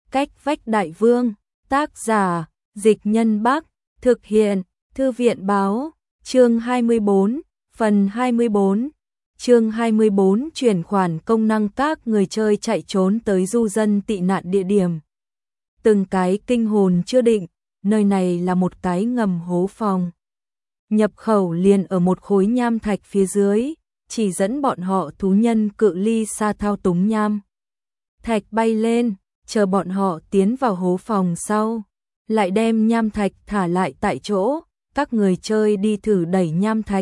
Cách vách đại vương, tác giả, Dịch Nhân Bắc, thực hiện, Thư viện báo, chương 24, phần 24. Chương 24 chuyển khoản công năng các người chơi chạy trốn tới du dân tị nạn địa điểm. Từng cái kinh hồn chưa định, nơi này là một cái ngầm hố phòng. Nhập khẩu liền ở một khối nham thạch phía dưới, chỉ dẫn bọn họ thú nhân cự ly xa thao túng nham thạch bay lên, chờ bọn họ tiến vào hố phòng sau, lại đem nham thạch thả lại tại chỗ, các người chơi đi thử đẩy nham thạch.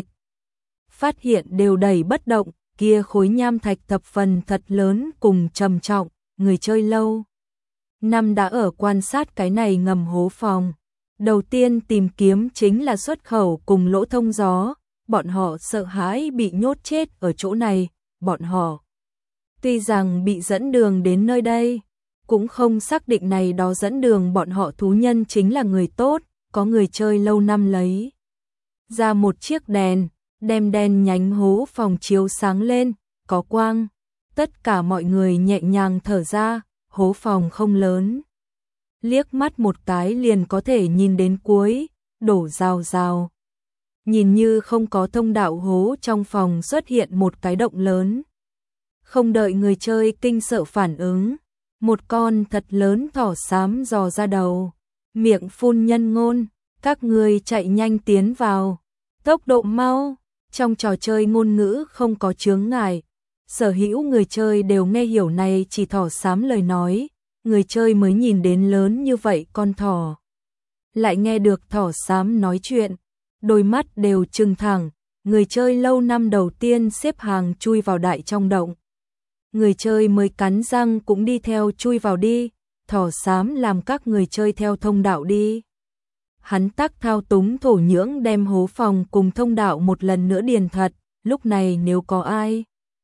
Phát hiện đều đẩy bất động, kia khối nham thạch thập phần thật lớn cùng trầm trọng, người chơi lâu năm đã ở quan sát cái này ngầm hố phòng. Đầu tiên tìm kiếm chính là xuất khẩu cùng lỗ thông gió, bọn họ sợ hãi bị nhốt chết ở chỗ này, bọn họ tuy rằng bị dẫn đường đến nơi đây, cũng không xác định này đó dẫn đường bọn họ thú nhân chính là người tốt, có người chơi lâu năm lấy ra một chiếc đèn, đem đèn nhánh hố phòng chiếu sáng lên, có quang, tất cả mọi người nhẹ nhàng thở ra, hố phòng không lớn. Liếc mắt một cái liền có thể nhìn đến cuối, đổ rào rào. Nhìn như không có thông đạo hố trong phòng xuất hiện một cái động lớn. Không đợi người chơi kinh sợ phản ứng, một con thật lớn thỏ xám dò ra đầu, miệng phun nhân ngôn, các người chạy nhanh tiến vào, tốc độ mau, trong trò chơi ngôn ngữ không có chướng ngại, sở hữu người chơi đều nghe hiểu này chỉ thỏ xám lời nói, người chơi mới nhìn đến lớn như vậy con thỏ. Lại nghe được thỏ xám nói chuyện, đôi mắt đều trừng thẳng, người chơi lâu năm đầu tiên xếp hàng chui vào đại trong động. Người chơi mới cắn răng cũng đi theo chui vào đi, thỏ xám làm các người chơi theo thông đạo đi. Hắn tắc thao túng thổ nhưỡng đem hố phòng cùng thông đạo một lần nữa điền thật, lúc này nếu có ai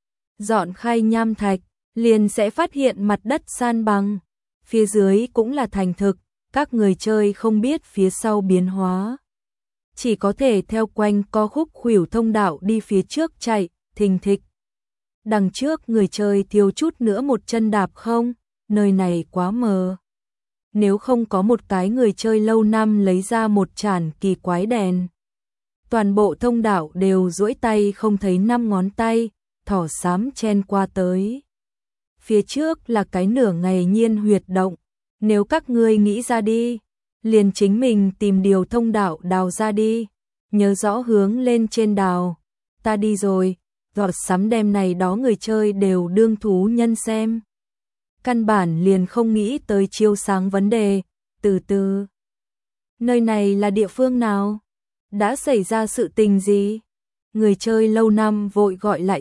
dọn khai nham thạch, liền sẽ phát hiện mặt đất san bằng, phía dưới cũng là thành thực, các người chơi không biết phía sau biến hóa. Chỉ có thể theo quanh co khúc khuỷu thông đạo đi phía trước chạy, thình thịch. Đằng trước người chơi thiếu chút nữa một chân đạp không, nơi này quá mờ. Nếu không có một cái người chơi lâu năm lấy ra một chản kỳ quái đèn. Toàn bộ thông đạo đều duỗi tay không thấy 5 ngón tay, thỏ xám chen qua tới. Phía trước là cái nửa ngày nhiên huyệt động, nếu các ngươi nghĩ ra đi, liền chính mình tìm điều thông đạo đào ra đi, nhớ rõ hướng lên trên đào, ta đi rồi, giọt sắm đem này đó người chơi đều đương thú nhân xem. Căn bản liền không nghĩ tới chiếu sáng vấn đề, từ từ. Nơi này là địa phương nào? Đã xảy ra sự tình gì? Người chơi lâu năm vội gọi lại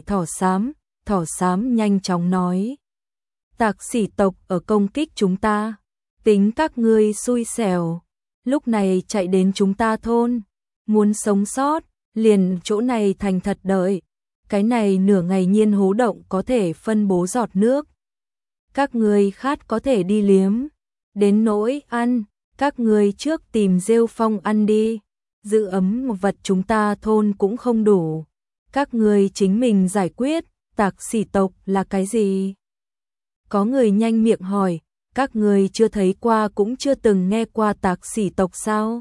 thỏ xám nhanh chóng nói. Tạc sỉ tộc ở công kích chúng ta, tính các ngươi xui xẻo, lúc này chạy đến chúng ta thôn, muốn sống sót, liền chỗ này thành thật đợi, cái này nửa ngày nhiên hố động có thể phân bố giọt nước. Các ngươi khát có thể đi liếm, đến nỗi ăn, các ngươi trước tìm rêu phong ăn đi, giữ ấm một vật chúng ta thôn cũng không đủ, các ngươi chính mình giải quyết, tạc sỉ tộc là cái gì? Có người nhanh miệng hỏi, các người chưa thấy qua cũng chưa từng nghe qua tạc sỉ tộc sao?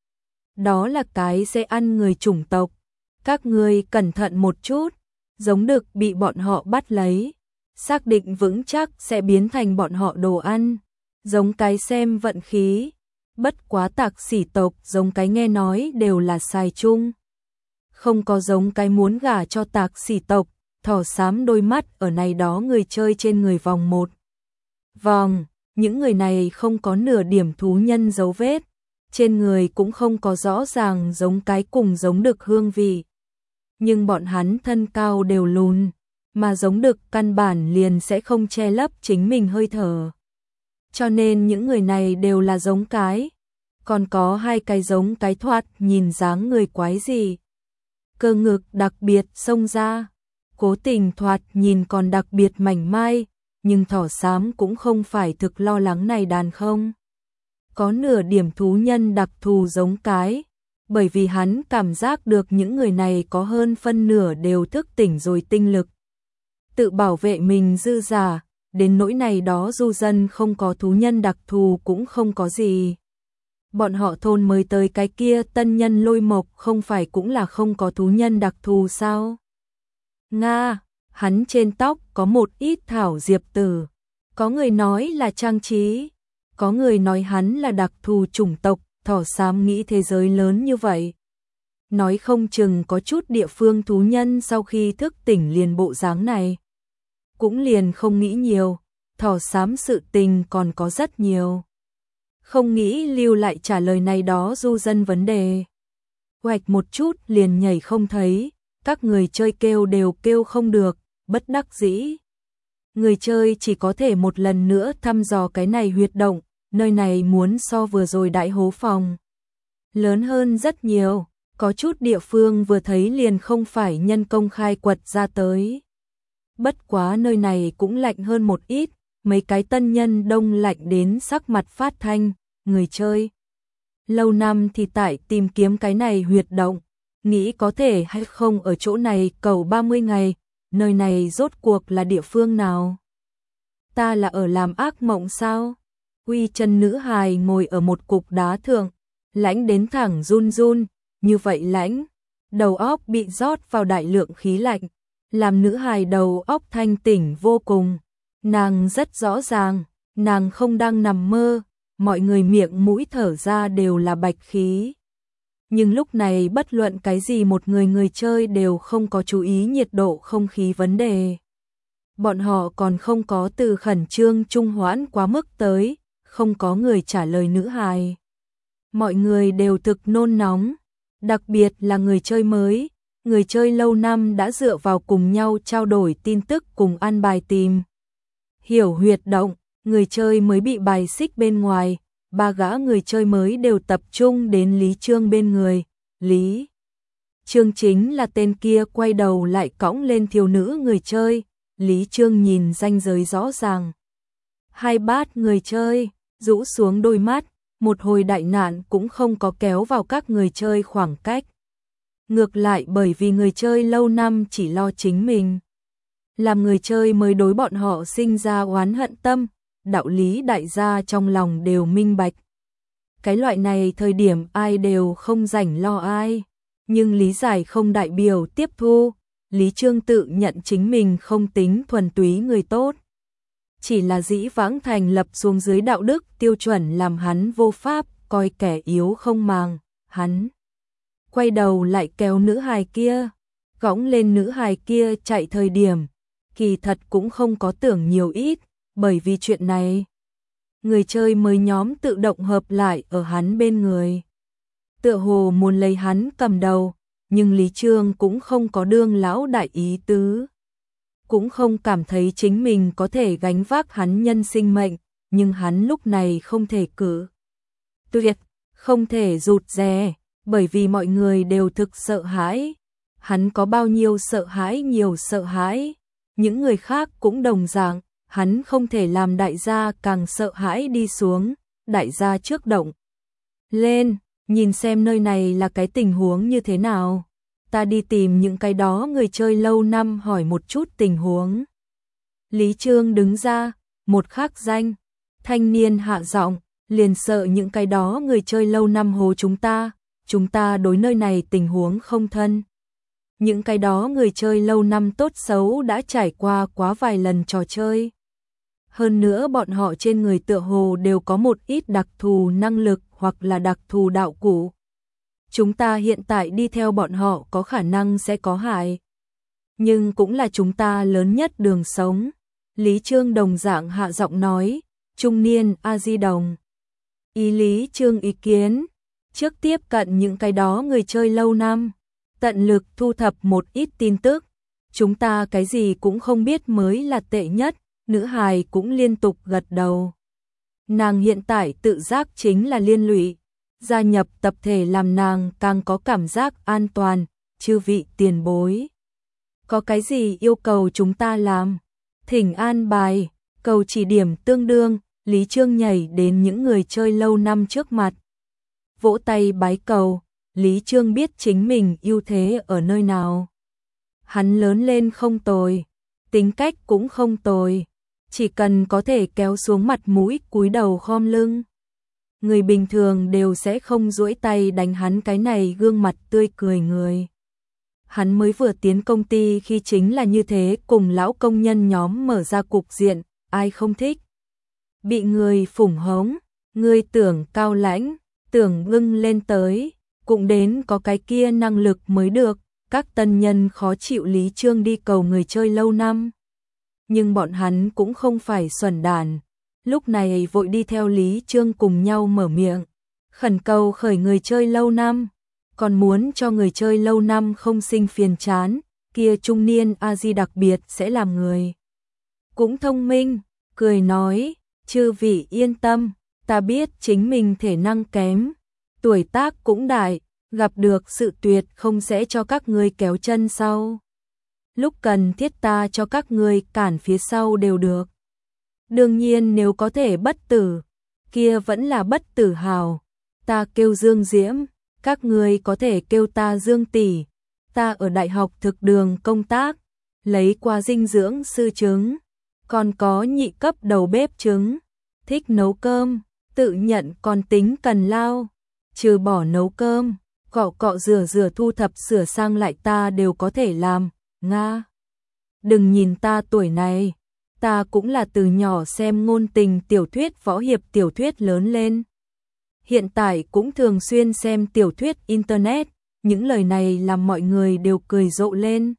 Đó là cái sẽ ăn người chủng tộc, các người cẩn thận một chút, giống đực bị bọn họ bắt lấy, xác định vững chắc sẽ biến thành bọn họ đồ ăn, giống cái xem vận khí, bất quá tạc sỉ tộc giống cái nghe nói đều là xài chung. Không có giống cái muốn gả cho tạc sỉ tộc, thỏ xám đôi mắt ở này đó người chơi trên người vòng một vòng, những người này không có nửa điểm thú nhân dấu vết, trên người cũng không có rõ ràng giống cái cùng giống đực hương vị. Nhưng bọn hắn thân cao đều lùn, mà giống đực căn bản liền sẽ không che lấp chính mình hơi thở. Cho nên những người này đều là giống cái, còn có 2 cái giống cái thoạt nhìn dáng người quái gì. Cơ ngực đặc biệt xông ra, cố tình thoạt nhìn còn đặc biệt mảnh mai, nhưng thỏ xám cũng không phải thực lo lắng này đàn không. Có nửa điểm thú nhân đặc thù giống cái, bởi vì hắn cảm giác được những người này có hơn phân nửa đều thức tỉnh rồi tinh lực. Tự bảo vệ mình dư giả, đến nỗi này đó du dân không có thú nhân đặc thù cũng không có gì. Bọn họ thôn mới tới cái kia tân nhân Lôi Mộc không phải cũng là không có thú nhân đặc thù sao? Nga, hắn trên tóc có một ít thảo diệp tử. Có người nói là trang trí, có người nói hắn là đặc thù chủng tộc, thỏ xám nghĩ thế giới lớn như vậy. Nói không chừng có chút địa phương thú nhân sau khi thức tỉnh liền bộ dáng này. Cũng liền không nghĩ nhiều, thỏ xám sự tình còn có rất nhiều. Không nghĩ lưu lại trả lời này đó du dân vấn đề. Hoạch một chút liền nhảy không thấy, các người chơi kêu đều kêu không được, bất đắc dĩ. Người chơi chỉ có thể một lần nữa thăm dò cái này huyệt động, nơi này muốn so vừa rồi đại hố phòng lớn hơn rất nhiều, có chút địa phương vừa thấy liền không phải nhân công khai quật ra tới. Bất quá nơi này cũng lạnh hơn một ít, mấy cái tân nhân đông lạnh đến sắc mặt phát thanh, người chơi lâu năm thì tại tìm kiếm cái này huyệt động, nghĩ có thể hay không ở chỗ này cầu 30 ngày, nơi này rốt cuộc là địa phương nào? Ta là ở làm ác mộng sao? Quy chân nữ hài ngồi ở một cục đá thượng, lãnh đến thẳng run run, như vậy lãnh, đầu óc bị rót vào đại lượng khí lạnh, làm nữ hài đầu óc thanh tỉnh vô cùng. Nàng rất rõ ràng, nàng không đang nằm mơ, mọi người miệng mũi thở ra đều là bạch khí. Nhưng lúc này bất luận cái gì một người chơi đều không có chú ý nhiệt độ không khí vấn đề. Bọn họ còn không có từ khẩn trương trung hoãn quá mức tới, không có người trả lời nữ hài. Mọi người đều thực nôn nóng, đặc biệt là người chơi mới, người chơi lâu năm đã dựa vào cùng nhau trao đổi tin tức cùng an bài tìm. Hiểu huyệt động, người chơi mới bị bài xích bên ngoài, ba gã người chơi mới đều tập trung đến Lý Trương bên người. Lý Trương chính là tên kia quay đầu lại cõng lên thiếu nữ người chơi, Lý Trương nhìn ranh giới rõ ràng. Hai bát người chơi, rũ xuống đôi mắt, một hồi đại nạn cũng không có kéo vào các người chơi khoảng cách. Ngược lại bởi vì người chơi lâu năm chỉ lo chính mình. Làm người chơi mới đối bọn họ sinh ra oán hận tâm, đạo lý đại gia trong lòng đều minh bạch. Cái loại này thời điểm ai đều không rảnh lo ai, nhưng lý giải không đại biểu tiếp thu, Lý Trương tự nhận chính mình không tính thuần túy người tốt. Chỉ là dĩ vãng thành lập xuống dưới đạo đức tiêu chuẩn làm hắn vô pháp, coi kẻ yếu không màng, hắn quay đầu lại kéo nữ hài kia, cõng lên nữ hài kia chạy thời điểm, kỳ thật cũng không có tưởng nhiều ít, bởi vì chuyện này. Người chơi mới nhóm tự động hợp lại ở hắn bên người. Tựa hồ muốn lấy hắn cầm đầu, nhưng Lý Trương cũng không có đương lão đại ý tứ. Cũng không cảm thấy chính mình có thể gánh vác hắn nhân sinh mệnh, nhưng hắn lúc này không thể cử tuyệt, không thể rụt rè, bởi vì mọi người đều thực sợ hãi. Hắn có bao nhiêu sợ hãi nhiều sợ hãi, những người khác cũng đồng dạng, hắn không thể làm đại gia càng sợ hãi đi xuống, đại gia trước động. Lên, nhìn xem nơi này là cái tình huống như thế nào. Ta đi tìm những cái đó người chơi lâu năm hỏi một chút tình huống. Lý Trương đứng ra, một khắc danh, thanh niên hạ giọng, liền sợ những cái đó người chơi lâu năm hố chúng ta đối nơi này tình huống không thân. Những cái đó người chơi lâu năm tốt xấu đã trải qua quá vài lần trò chơi. Hơn nữa bọn họ trên người tựa hồ đều có một ít đặc thù năng lực hoặc là đặc thù đạo cụ. Chúng ta hiện tại đi theo bọn họ có khả năng sẽ có hại. Nhưng cũng là chúng ta lớn nhất đường sống. Lý Trương đồng dạng hạ giọng nói, trung niên A Di Đồng. Ý Lý Trương ý kiến, trước tiếp cận những cái đó người chơi lâu năm, tận lực thu thập một ít tin tức. Chúng ta cái gì cũng không biết mới là tệ nhất, nữ hài cũng liên tục gật đầu. Nàng hiện tại tự giác chính là liên lụy. Gia nhập tập thể làm nàng càng có cảm giác an toàn, chư vị tiền bối. Có cái gì yêu cầu chúng ta làm? Thỉnh an bài, cầu chỉ điểm tương đương, Lý Trương nhảy đến những người chơi lâu năm trước mặt. Vỗ tay bái cầu, Lý Trương biết chính mình ưu thế ở nơi nào. Hắn lớn lên không tồi, tính cách cũng không tồi, chỉ cần có thể kéo xuống mặt mũi cúi đầu khom lưng. Người bình thường đều sẽ không duỗi tay đánh hắn cái này gương mặt tươi cười người. Hắn mới vừa tiến công ty khi chính là như thế, cùng lão công nhân nhóm mở ra cục diện, ai không thích. Bị người phủng hống, người tưởng cao lãnh, tưởng ngưng lên tới, cũng đến có cái kia năng lực mới được. Các tân nhân khó chịu Lý Trương đi cầu người chơi lâu năm. Nhưng bọn hắn cũng không phải xuẩn đàn. Lúc này vội đi theo Lý Trương cùng nhau mở miệng. Khẩn cầu khởi người chơi lâu năm. Còn muốn cho người chơi lâu năm không sinh phiền chán. Kia trung niên A-di đặc biệt sẽ làm người cũng thông minh, cười nói, chư vị yên tâm, ta biết chính mình thể năng kém, tuổi tác cũng đại, gặp được sự tuyệt không sẽ cho các ngươi kéo chân sau. Lúc cần thiết ta cho các ngươi cản phía sau đều được. Đương nhiên nếu có thể bất tử, kia vẫn là bất tử hào. Ta kêu Dương Diễm, các ngươi có thể kêu ta Dương tỷ. Ta ở đại học thực đường công tác, lấy qua dinh dưỡng sư chứng, còn có nhị cấp đầu bếp chứng, thích nấu cơm, tự nhận còn tính cần lao, trừ bỏ nấu cơm, cọ cọ rửa rửa thu thập sửa sang lại ta đều có thể làm, nga. Đừng nhìn ta tuổi này, ta cũng là từ nhỏ xem ngôn tình tiểu thuyết võ hiệp tiểu thuyết lớn lên. Hiện tại cũng thường xuyên xem tiểu thuyết internet, những lời này làm mọi người đều cười rộ lên.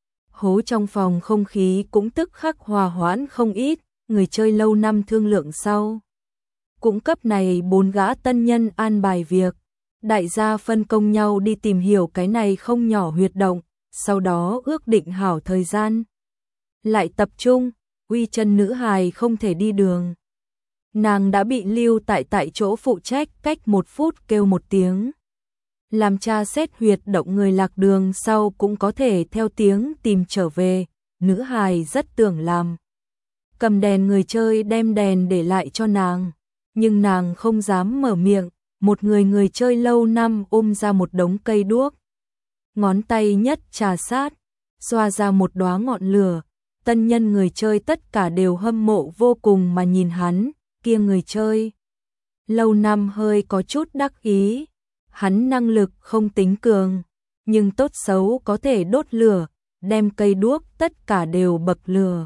Hố trong phòng không khí cũng tức khắc hòa hoãn không ít, người chơi lâu năm thương lượng sau. Cũng cấp này 4 gã tân nhân an bài việc, đại gia phân công nhau đi tìm hiểu cái này không nhỏ huyệt động, sau đó ước định hảo thời gian. Lại tập trung, uy chân nữ hài không thể đi đường. Nàng đã bị lưu tại chỗ phụ trách, cách 1 phút kêu 1 tiếng. Làm tra xét huyệt động người lạc đường sau cũng có thể theo tiếng tìm trở về, nữ hài rất tưởng làm. Cầm đèn người chơi đem đèn để lại cho nàng, nhưng nàng không dám mở miệng, một người chơi lâu năm ôm ra một đống cây đuốc. Ngón tay nhất trà sát, xoa ra một đóa ngọn lửa, tân nhân người chơi tất cả đều hâm mộ vô cùng mà nhìn hắn, kia người chơi. Lâu năm hơi có chút đắc ý. Hắn năng lực không tính cường, nhưng tốt xấu có thể đốt lửa, đem cây đuốc tất cả đều bậc lửa.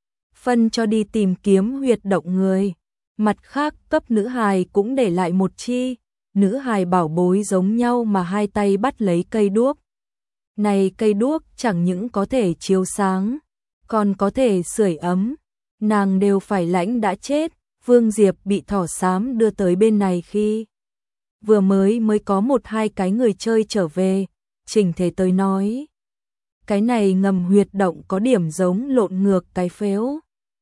Phân cho đi tìm kiếm huyệt động người. Mặt khác cấp nữ hài cũng để lại một chi, nữ hài bảo bối giống nhau mà hai tay bắt lấy cây đuốc. Này cây đuốc chẳng những có thể chiếu sáng, còn có thể sưởi ấm, nàng đều phải lãnh đã chết. Vương Diệp bị thỏ xám đưa tới bên này khi vừa mới có 1-2 cái người chơi trở về, chỉnh thể tới nói. Cái này ngầm huyệt động có điểm giống lộn ngược cái phếu.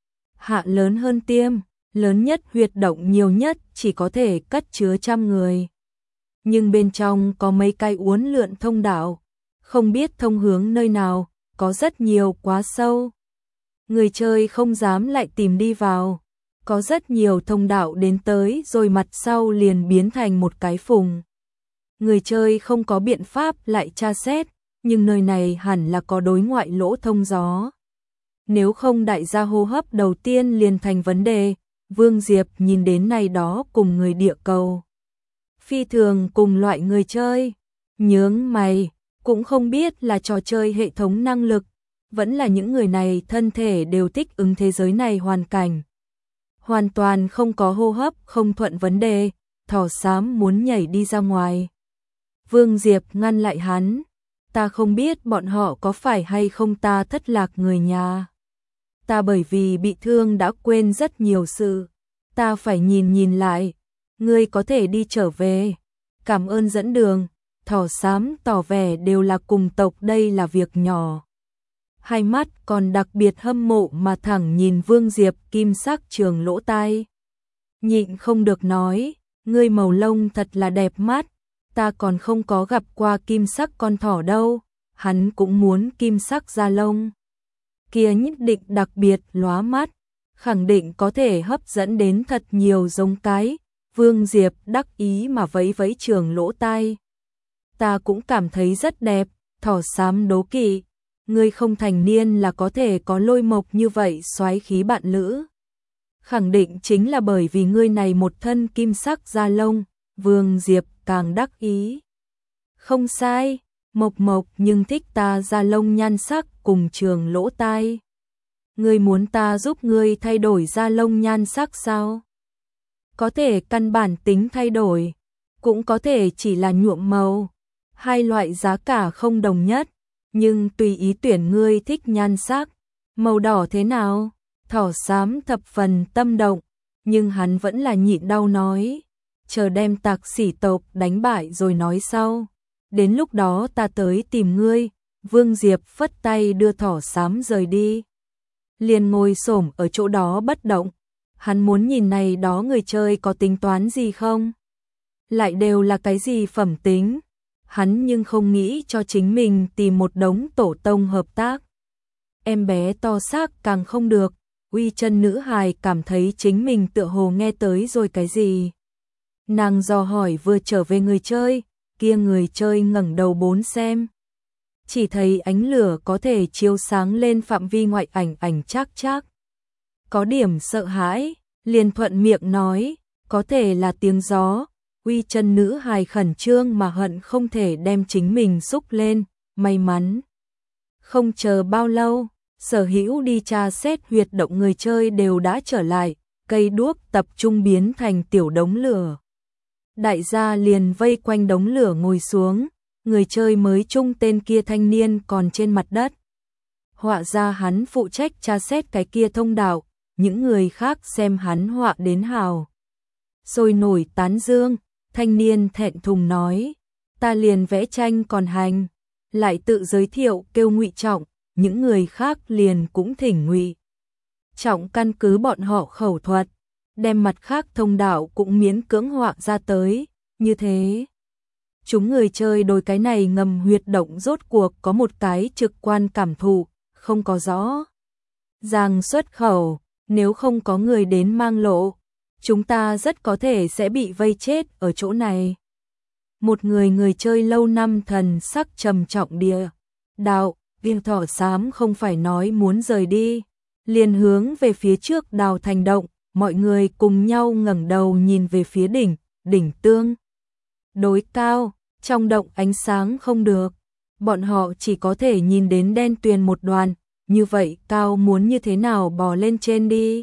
Hạ lớn hơn tiêm, lớn nhất huyệt động nhiều nhất chỉ có thể cất chứa 100 người. Nhưng bên trong có mấy cái uốn lượn thông đạo, không biết thông hướng nơi nào, có rất nhiều quá sâu. Người chơi không dám lại tìm đi vào. Có rất nhiều thông đạo đến tới rồi mặt sau liền biến thành một cái phùng. Người chơi không có biện pháp lại tra xét, nhưng nơi này hẳn là có đối ngoại lỗ thông gió. Nếu không đại gia hô hấp đầu tiên liền thành vấn đề, Vương Diệp nhìn đến này đó cùng người địa cầu. Phi thường cùng loại người chơi, nhướng mày, cũng không biết là trò chơi hệ thống năng lực, vẫn là những người này thân thể đều thích ứng thế giới này hoàn cảnh. Hoàn toàn không có hô hấp không thuận vấn đề, thỏ xám muốn nhảy đi ra ngoài. Vương Diệp ngăn lại hắn, ta không biết bọn họ có phải hay không ta thất lạc người nhà. Ta bởi vì bị thương đã quên rất nhiều sự, ta phải nhìn lại, ngươi có thể đi trở về. Cảm ơn dẫn đường, thỏ xám tỏ vẻ đều là cùng tộc đây là việc nhỏ. Hai mắt còn đặc biệt hâm mộ mà thẳng nhìn Vương Diệp kim sắc trường lỗ tai. Nhịn không được nói, ngươi màu lông thật là đẹp mắt, ta còn không có gặp qua kim sắc con thỏ đâu, hắn cũng muốn kim sắc da lông. Kia nhất định đặc biệt lóa mắt, khẳng định có thể hấp dẫn đến thật nhiều giống cái. Vương Diệp đắc ý mà vẫy vẫy trường lỗ tai. Ta cũng cảm thấy rất đẹp, thỏ xám đố kỵ. Ngươi không thành niên là có thể có Lôi Mộc như vậy soái khí bạn lữ. Khẳng định chính là bởi vì ngươi này một thân kim sắc da lông, Vương Diệp càng đắc ý. Không sai, Mộc Mộc nhưng thích ta da lông nhan sắc cùng trường lỗ tai. Ngươi muốn ta giúp ngươi thay đổi da lông nhan sắc sao? Có thể căn bản tính thay đổi, cũng có thể chỉ là nhuộm màu. Hai loại giá cả không đồng nhất, nhưng tùy ý tuyển ngươi thích nhan sắc. Màu đỏ thế nào? Thỏ xám thập phần tâm động, nhưng hắn vẫn là nhịn đau nói. Chờ đem Tạc Sỉ tộc đánh bại rồi nói sau. Đến lúc đó ta tới tìm ngươi. Vương Diệp phất tay đưa thỏ xám rời đi. Liền ngồi xổm ở chỗ đó bất động. Hắn muốn nhìn này đó người chơi có tính toán gì không? Lại đều là cái gì phẩm tính? Hắn nhưng không nghĩ cho chính mình tìm một đống tổ tông hợp tác. Em bé to xác càng không được. Uy chân nữ hài cảm thấy chính mình tựa hồ nghe tới rồi cái gì. Nàng dò hỏi vừa trở về người chơi, kia người chơi ngẩng đầu bốn xem. Chỉ thấy ánh lửa có thể chiếu sáng lên phạm vi ngoại ảnh chắc. Có điểm sợ hãi, liền thuận miệng nói, có thể là tiếng gió. Uy chân nữ hài khẩn trương mà hận không thể đem chính mình xúc lên, may mắn. Không chờ bao lâu, sở hữu đi tra xét huyệt động người chơi đều đã trở lại, cây đuốc tập trung biến thành tiểu đống lửa. Đại gia liền vây quanh đống lửa ngồi xuống, người chơi mới chung tên kia thanh niên còn trên mặt đất. Họa ra hắn phụ trách tra xét cái kia thông đạo, những người khác xem hắn họa đến hào. Sôi nổi tán dương, thanh niên thẹn thùng nói, ta liền vẽ tranh còn hành, lại tự giới thiệu kêu Ngụy Trọng, những người khác liền cũng thỉnh Ngụy Trọng căn cứ bọn họ khẩu thuật, đem mặt khác thông đạo cũng miễn cưỡng họa ra tới, như thế. Chúng người chơi đôi cái này ngầm huyệt động rốt cuộc có một cái trực quan cảm thụ, không có rõ ràng xuất khẩu, nếu không có người đến mang lộ, chúng ta rất có thể sẽ bị vây chết ở chỗ này. Một người chơi lâu năm thần sắc trầm trọng địa đạo, viên thỏ xám không phải nói muốn rời đi, liền hướng về phía trước đào thành động, mọi người cùng nhau ngẩng đầu nhìn về phía đỉnh tương đối cao, trong động ánh sáng không được, bọn họ chỉ có thể nhìn đến đen tuyền một đoàn, như vậy cao muốn như thế nào bò lên trên đi.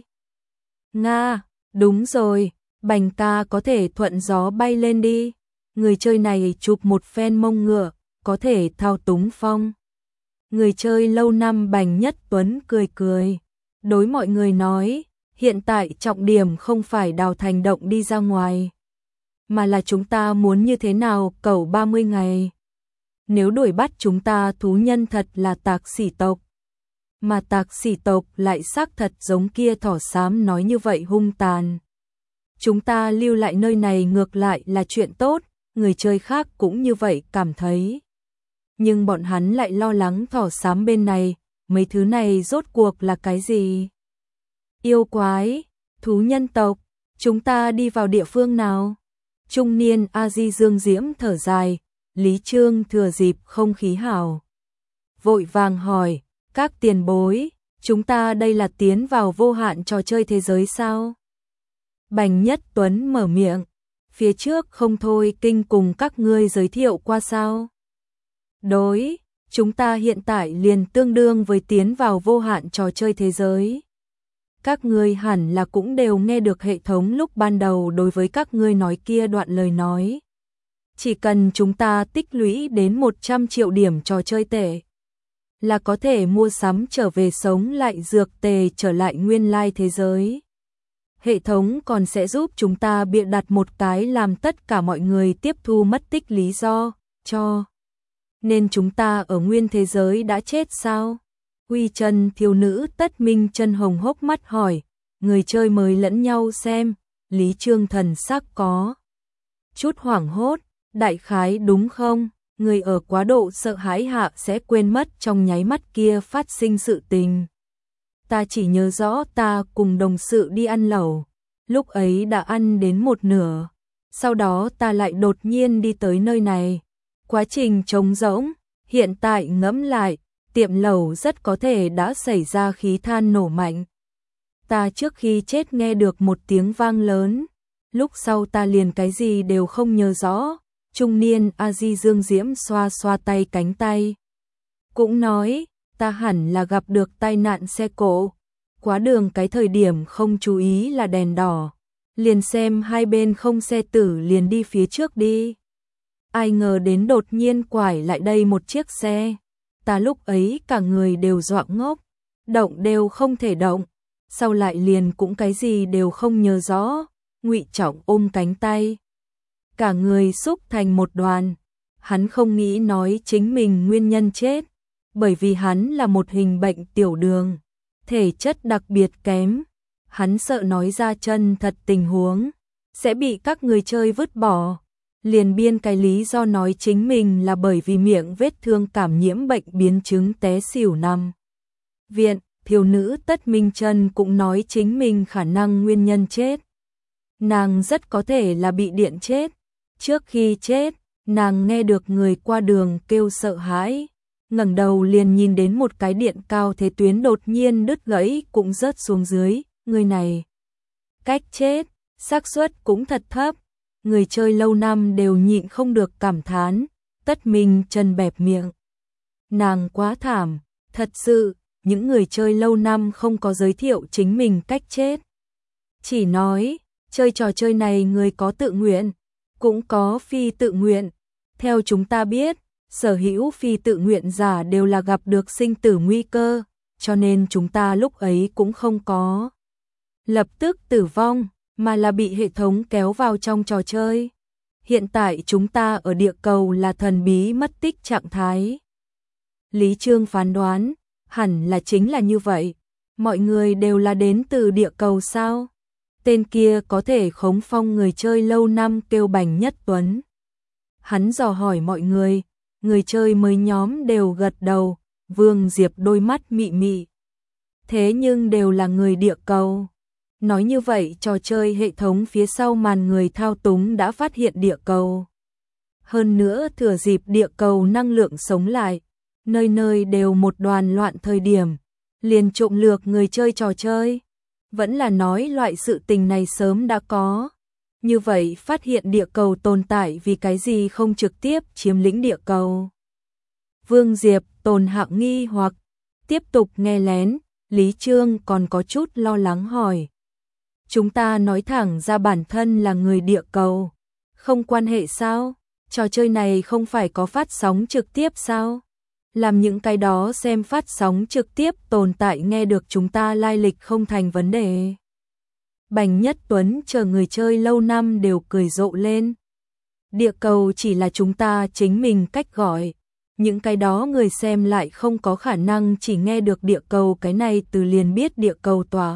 Nga, đúng rồi, Bành ca có thể thuận gió bay lên đi. Người chơi này chụp một phen mông ngựa, có thể thao túng phong. Người chơi lâu năm Bành Nhất Tuấn cười, đối mọi người nói, hiện tại trọng điểm không phải đào thành động đi ra ngoài, mà là chúng ta muốn như thế nào cẩu 30 ngày. Nếu đuổi bắt chúng ta thú nhân thật là Tạc Sỉ tộc, mà Tạc Sỉ tộc lại xác thật giống kia thỏ xám nói như vậy hung tàn. Chúng ta lưu lại nơi này ngược lại là chuyện tốt, người chơi khác cũng như vậy cảm thấy. Nhưng bọn hắn lại lo lắng thỏ xám bên này, mấy thứ này rốt cuộc là cái gì? Yêu quái, thú nhân tộc, chúng ta đi vào địa phương nào? Trung niên A Di Dương Diễm thở dài, Lý Trương thừa dịp không khí hảo. Vội vàng hỏi, các tiền bối, chúng ta đây là tiến vào vô hạn trò chơi thế giới sao? Bành Nhất Tuấn mở miệng, phía trước không thôi kinh cùng các ngươi giới thiệu qua sao? Đối, chúng ta hiện tại liền tương đương với tiến vào vô hạn trò chơi thế giới. Các ngươi hẳn là cũng đều nghe được hệ thống lúc ban đầu đối với các ngươi nói kia đoạn lời nói. Chỉ cần chúng ta tích lũy đến 100 triệu điểm trò chơi tệ, là có thể mua sắm trở về sống lại dược tề trở lại nguyên lai thế giới. Hệ thống còn sẽ giúp chúng ta bịa đặt một cái làm tất cả mọi người tiếp thu mất tích lý do, cho nên chúng ta ở nguyên thế giới đã chết sao? Uy chân thiếu nữ Tất Minh chân hồng hốc mắt hỏi, người chơi mới lẫn nhau xem, Lý Trương thần sắc có chút hoảng hốt, đại khái đúng không? Người ở quá độ sợ hãi hạ sẽ quên mất trong nháy mắt kia phát sinh sự tình. Ta chỉ nhớ rõ ta cùng đồng sự đi ăn lẩu, lúc ấy đã ăn đến một nửa, sau đó ta lại đột nhiên đi tới nơi này. Quá trình trống rỗng, hiện tại ngẫm lại, tiệm lẩu rất có thể đã xảy ra khí than nổ mạnh. Ta trước khi chết nghe được một tiếng vang lớn, lúc sau ta liền cái gì đều không nhớ rõ. Trung niên A Di Dương Diễm xoa xoa tay cánh tay. Cũng nói, ta hẳn là gặp được tai nạn xe cộ. Quá đường cái thời điểm không chú ý là đèn đỏ. Liền xem hai bên không xe tử liền đi phía trước đi. Ai ngờ đến đột nhiên quải lại đây một chiếc xe. Ta lúc ấy cả người đều dọa ngốc. Động đều không thể động. Sau lại liền cũng cái gì đều không nhớ rõ. Ngụy Trọng ôm cánh tay. Cả người xúc thành một đoàn. Hắn không nghĩ nói chính mình nguyên nhân chết. Bởi vì hắn là một hình bệnh tiểu đường. Thể chất đặc biệt kém. Hắn sợ nói ra chân thật tình huống. Sẽ bị các người chơi vứt bỏ. Liền biên cái lý do nói chính mình là bởi vì miệng vết thương cảm nhiễm bệnh biến chứng té xỉu nằm viện. Thiếu nữ Tất Minh Chân cũng nói chính mình khả năng nguyên nhân chết. Nàng rất có thể là bị điện chết. Trước khi chết, nàng nghe được người qua đường kêu sợ hãi. Ngẩng đầu liền nhìn đến một cái điện cao thế tuyến đột nhiên đứt gãy cũng rớt xuống dưới. Người này cách chết, xác suất cũng thật thấp. Người chơi lâu năm đều nhịn không được cảm thán. Tất Minh Chân bẹp miệng. Nàng quá thảm, thật sự. Những người chơi lâu năm không có giới thiệu chính mình cách chết. Chỉ nói, chơi trò chơi này người có tự nguyện, cũng có phi tự nguyện. Theo chúng ta biết, sở hữu phi tự nguyện giả đều là gặp được sinh tử nguy cơ, cho nên chúng ta lúc ấy cũng không có lập tức tử vong, mà là bị hệ thống kéo vào trong trò chơi. Hiện tại chúng ta ở địa cầu là thần bí mất tích trạng thái. Lý Trương phán đoán, hẳn là chính là như vậy. Mọi người đều là đến từ địa cầu sao? Tên kia có thể khống phong người chơi lâu năm kêu Bành Nhất Tuấn. Hắn dò hỏi mọi người chơi mới nhóm đều gật đầu, Vương Diệp đôi mắt mị mị. Thế nhưng đều là người địa cầu. Nói như vậy trò chơi hệ thống phía sau màn người thao túng đã phát hiện địa cầu. Hơn nữa thừa dịp địa cầu năng lượng sống lại. Nơi nơi đều một đoàn loạn thời điểm, liền trộm lược người chơi trò chơi. Vẫn là nói loại sự tình này sớm đã có. Như vậy phát hiện địa cầu tồn tại vì cái gì không trực tiếp chiếm lĩnh địa cầu. Vương Diệp tồn hạng nghi hoặc tiếp tục nghe lén, Lý Trương còn có chút lo lắng hỏi. Chúng ta nói thẳng ra bản thân là người địa cầu, không quan hệ sao? Trò chơi này không phải có phát sóng trực tiếp sao? Làm những cái đó xem phát sóng trực tiếp tồn tại nghe được chúng ta lai lịch không thành vấn đề. Bành Nhất Tuấn chờ người chơi lâu năm đều cười rộ lên. Địa cầu chỉ là chúng ta chính mình cách gọi. Những cái đó người xem lại không có khả năng chỉ nghe được địa cầu cái này từ liền biết địa cầu tọa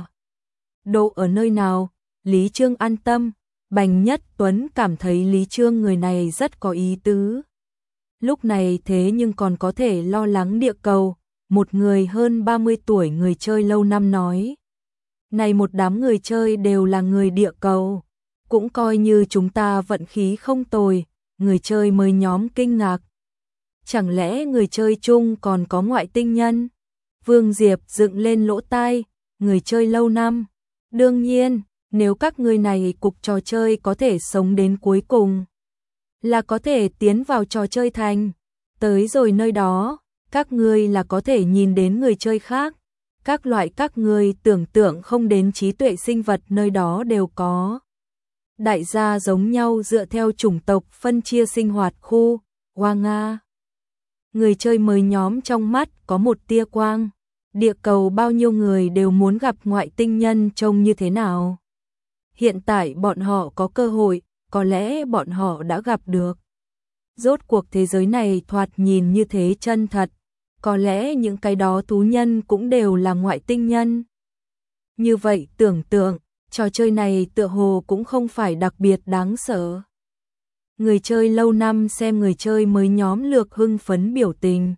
độ ở nơi nào. Lý Trương an tâm. Bành Nhất Tuấn cảm thấy Lý Trương người này rất có ý tứ. Lúc này thế nhưng còn có thể lo lắng địa cầu. Một người hơn 30 tuổi người chơi lâu năm nói. Này một đám người chơi đều là người địa cầu. Cũng coi như chúng ta vận khí không tồi. Người chơi mới nhóm kinh ngạc. Chẳng lẽ người chơi chung còn có ngoại tinh nhân? Vương Diệp dựng lên lỗ tai. Người chơi lâu năm. Đương nhiên, nếu các người này cục trò chơi có thể sống đến cuối cùng, là có thể tiến vào trò chơi thành. Tới rồi nơi đó, các ngươi là có thể nhìn đến người chơi khác. Các loại các ngươi tưởng tượng không đến trí tuệ sinh vật nơi đó đều có. Đại gia giống nhau dựa theo chủng tộc phân chia sinh hoạt khu, Hoa Nga. Người chơi mới nhóm trong mắt có một tia quang. Địa cầu bao nhiêu người đều muốn gặp ngoại tinh nhân trông như thế nào. Hiện tại bọn họ có cơ hội, có lẽ bọn họ đã gặp được. Rốt cuộc thế giới này thoạt nhìn như thế chân thật, có lẽ những cái đó thú nhân cũng đều là ngoại tinh nhân. Như vậy tưởng tượng, trò chơi này tựa hồ cũng không phải đặc biệt đáng sợ. Người chơi lâu năm xem người chơi mới nhóm lược hưng phấn biểu tình.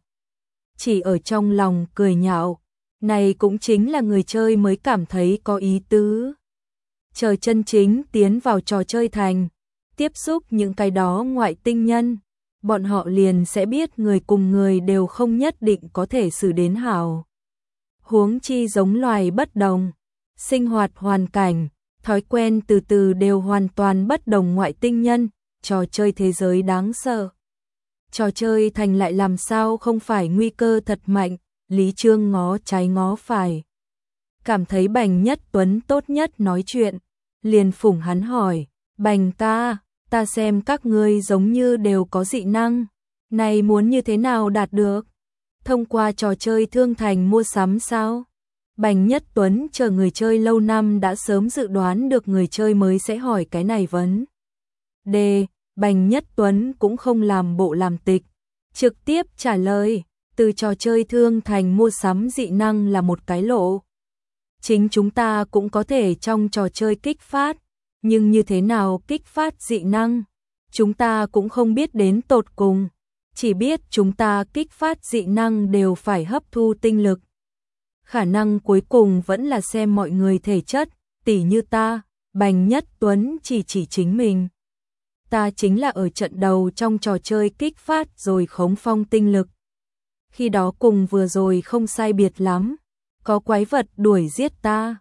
Chỉ ở trong lòng cười nhạo, này cũng chính là người chơi mới cảm thấy có ý tứ. Chờ chân chính tiến vào trò chơi thành, tiếp xúc những cái đó ngoại tinh nhân, bọn họ liền sẽ biết người cùng người đều không nhất định có thể xử đến hảo. Huống chi giống loài bất đồng, sinh hoạt hoàn cảnh, thói quen từ từ đều hoàn toàn bất đồng ngoại tinh nhân, trò chơi thế giới đáng sợ. Trò chơi thành lại làm sao không phải nguy cơ thật mạnh, Lý Trương ngó trái ngó phải. Cảm thấy Bành Nhất Tuấn tốt nhất nói chuyện, liền phủng hắn hỏi, Bành ca, ta xem các ngươi giống như đều có dị năng, này muốn như thế nào đạt được? Thông qua trò chơi thương thành mua sắm sao? Bành Nhất Tuấn chờ người chơi lâu năm đã sớm dự đoán được người chơi mới sẽ hỏi cái này vấn đề. Bành Nhất Tuấn cũng không làm bộ làm tịch, trực tiếp trả lời, từ trò chơi thương thành mua sắm dị năng là một cái lộ. Chính chúng ta cũng có thể trong trò chơi kích phát, nhưng như thế nào kích phát dị năng, chúng ta cũng không biết đến tột cùng, chỉ biết chúng ta kích phát dị năng đều phải hấp thu tinh lực. Khả năng cuối cùng vẫn là xem mọi người thể chất, tỉ như ta, Bành Nhất Tuấn chỉ chính mình. Ta chính là ở trận đầu trong trò chơi kích phát rồi khống phong tinh lực. Khi đó cùng vừa rồi không sai biệt lắm, có quái vật đuổi giết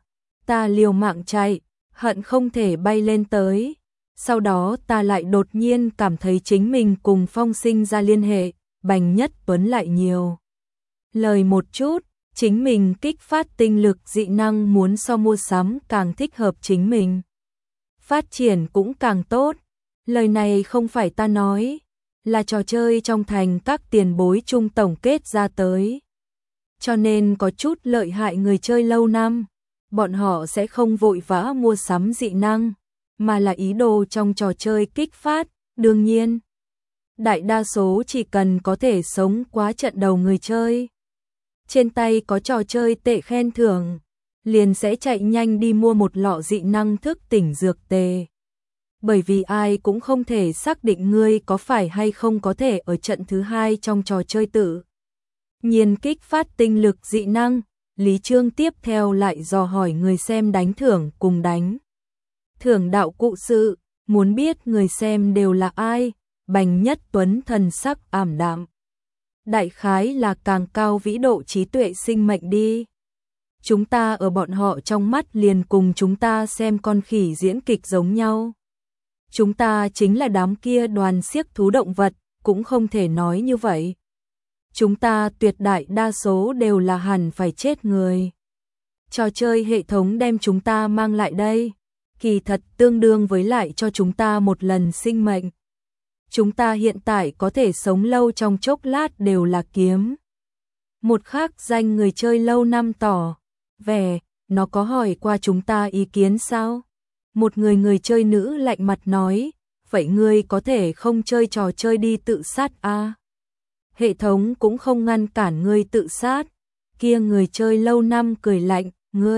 ta liều mạng chạy, hận không thể bay lên tới. Sau đó ta lại đột nhiên cảm thấy chính mình cùng Phong sinh ra liên hệ, Bành Nhất Tuấn lại nhiều lời một chút, chính mình kích phát tinh lực dị năng muốn so mua sắm càng thích hợp chính mình. Phát triển cũng càng tốt. Lời này không phải ta nói, là trò chơi trong thành các tiền bối chung tổng kết ra tới. Cho nên có chút lợi hại người chơi lâu năm, bọn họ sẽ không vội vã mua sắm dị năng, mà là ý đồ trong trò chơi kích phát, đương nhiên. Đại đa số chỉ cần có thể sống quá trận đầu người chơi. Trên tay có trò chơi tệ khen thưởng, liền sẽ chạy nhanh đi mua một lọ dị năng thức tỉnh dược tề. Bởi vì ai cũng không thể xác định ngươi có phải hay không có thể ở trận thứ 2 trong trò chơi tự nhiên kích phát tinh lực dị năng. Lý Trương tiếp theo lại dò hỏi người xem đánh thưởng cùng đánh thưởng đạo cụ sự, muốn biết người xem đều là ai. Bành Nhất Tuấn thần sắc ảm đạm. Đại khái là càng cao vĩ độ trí tuệ sinh mệnh đi. Chúng ta ở bọn họ trong mắt liền cùng chúng ta xem con khỉ diễn kịch giống nhau. Chúng ta chính là đám kia đoàn xiếc thú động vật, cũng không thể nói như vậy. Chúng ta tuyệt đại đa số đều là hẳn phải chết người. Trò chơi hệ thống đem chúng ta mang lại đây, kỳ thật tương đương với lại cho chúng ta một lần sinh mệnh. Chúng ta hiện tại có thể sống lâu trong chốc lát đều là kiếm. Một khác danh người chơi lâu năm tỏ vẻ, nó có hỏi qua chúng ta ý kiến sao? Một người chơi nữ lạnh mặt nói, vậy ngươi có thể không chơi trò chơi đi tự sát à? Hệ thống cũng không ngăn cản ngươi tự sát. Kia người chơi lâu năm cười lạnh,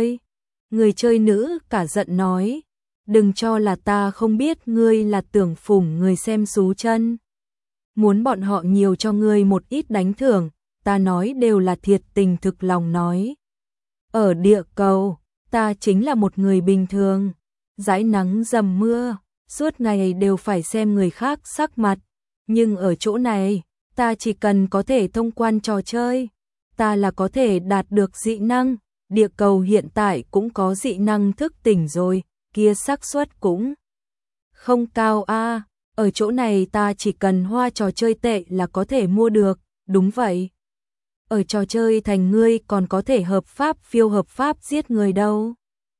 người chơi nữ cả giận nói, đừng cho là ta không biết ngươi là tưởng phủng người xem xú chân. Muốn bọn họ nhiều cho ngươi một ít đánh thưởng, ta nói đều là thiệt tình thực lòng nói. Ở địa cầu, ta chính là một người bình thường, dãi nắng dầm mưa, suốt ngày đều phải xem người khác sắc mặt, nhưng ở chỗ này, ta chỉ cần có thể thông quan trò chơi, ta là có thể đạt được dị năng. Địa cầu hiện tại cũng có dị năng thức tỉnh rồi, kia xác suất cũng không cao a. Ở chỗ này ta chỉ cần hoa trò chơi tệ là có thể mua được, đúng vậy. Ở trò chơi thành ngươi còn có thể hợp pháp phiêu hợp pháp giết người đâu.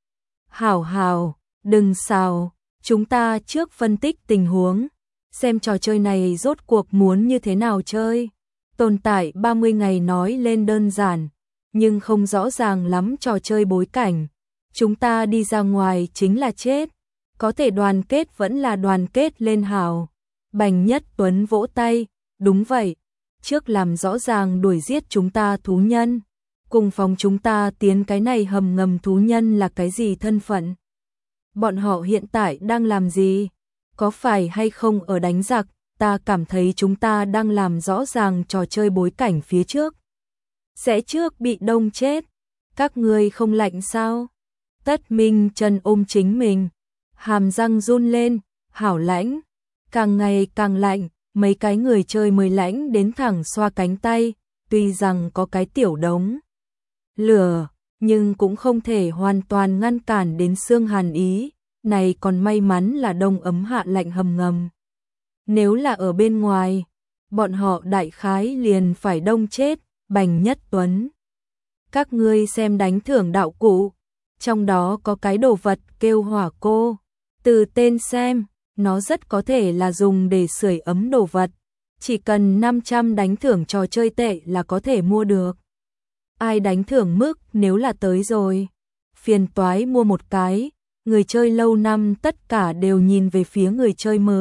Hảo, đừng xào, chúng ta trước phân tích tình huống, xem trò chơi này rốt cuộc muốn như thế nào chơi. Tồn tại 30 ngày nói lên đơn giản, nhưng không rõ ràng lắm trò chơi bối cảnh. Chúng ta đi ra ngoài chính là chết, có thể đoàn kết vẫn là đoàn kết lên hảo. Bành Nhất Tuấn vỗ tay, đúng vậy, trước làm rõ ràng đuổi giết chúng ta thú nhân, cùng phòng chúng ta tiến cái này hầm ngầm thú nhân là cái gì thân phận. Bọn họ hiện tại đang làm gì, có phải hay không ở đánh giặc, ta cảm thấy chúng ta đang làm rõ ràng trò chơi bối cảnh phía trước. Sẽ trước bị đông chết, các ngươi không lạnh sao? Tất Minh Trần ôm chính mình, hàm răng run lên, hảo lãnh, càng ngày càng lạnh, mấy cái người chơi mới lãnh đến thẳng xoa cánh tay, tuy rằng có cái tiểu đống lửa, nhưng cũng không thể hoàn toàn ngăn cản đến xương hàn ý, này còn may mắn là đông ấm hạ lạnh hầm ngầm. Nếu là ở bên ngoài, bọn họ đại khái liền phải đông chết. Bành Nhất Tuấn, các ngươi xem đánh thưởng đạo cụ, trong đó có cái đồ vật kêu hỏa cô, từ tên xem, nó rất có thể là dùng để sưởi ấm đồ vật, chỉ cần 500 đánh thưởng trò chơi tệ là có thể mua được. Ai đánh thưởng mức nếu là tới rồi, phiền toái mua một cái, người chơi lâu năm tất cả đều nhìn về phía người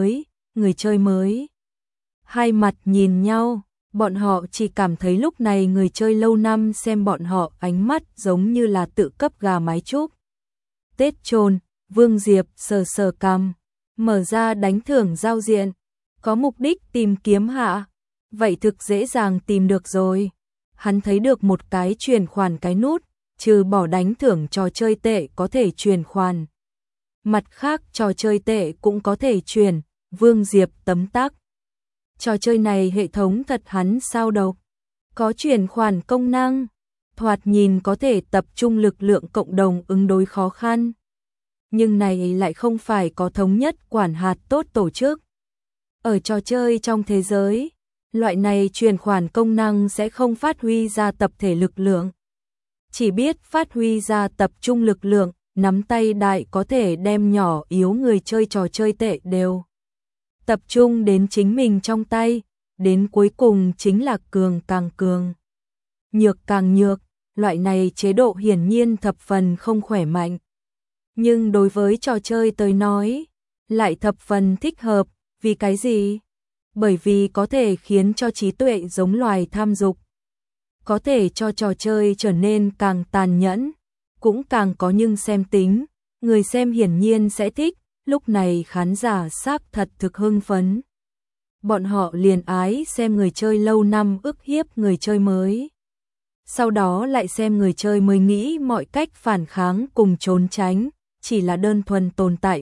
chơi mới. Hai mặt nhìn nhau, bọn họ chỉ cảm thấy lúc này người chơi lâu năm xem bọn họ ánh mắt giống như là tự cấp gà mái chúc. Tết trồn, Vương Diệp sờ sờ cằm, mở ra đánh thưởng giao diện, có mục đích tìm kiếm hạ, vậy thực dễ dàng tìm được rồi. Hắn thấy được một cái chuyển khoản cái nút, trừ bỏ đánh thưởng trò chơi tệ có thể chuyển khoản. Mặt khác trò chơi tệ cũng có thể chuyển, Vương Diệp tấm tắc. Trò chơi này hệ thống thật hắn sao độc, có chuyển khoản công năng, thoạt nhìn có thể tập trung lực lượng cộng đồng ứng đối khó khăn. Nhưng này lại không phải có thống nhất quản hạt tốt tổ chức. Ở trò chơi trong thế giới, loại này chuyển khoản công năng sẽ không phát huy ra tập thể lực lượng. Chỉ biết phát huy ra tập trung lực lượng, nắm tay đại có thể đem nhỏ yếu người chơi trò chơi tệ đều tập trung đến chính mình trong tay, đến cuối cùng chính là cường càng cường, nhược càng nhược, loại này chế độ hiển nhiên thập phần không khỏe mạnh. Nhưng đối với trò chơi tới nói, lại thập phần thích hợp, vì cái gì? Bởi vì có thể khiến cho trí tuệ giống loài tham dục, có thể cho trò chơi trở nên càng tàn nhẫn, cũng càng có nhưng xem tính, người xem hiển nhiên sẽ thích, lúc này khán giả xác thật thực hưng phấn. Bọn họ liền ái xem người chơi lâu năm ức hiếp người chơi mới. Sau đó lại xem người chơi mới nghĩ mọi cách phản kháng cùng trốn tránh, chỉ là đơn thuần tồn tại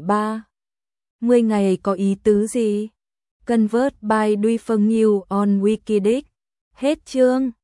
30 ngày có ý tứ gì? Convert by Duy Phương New on Wikidic. Hết chương.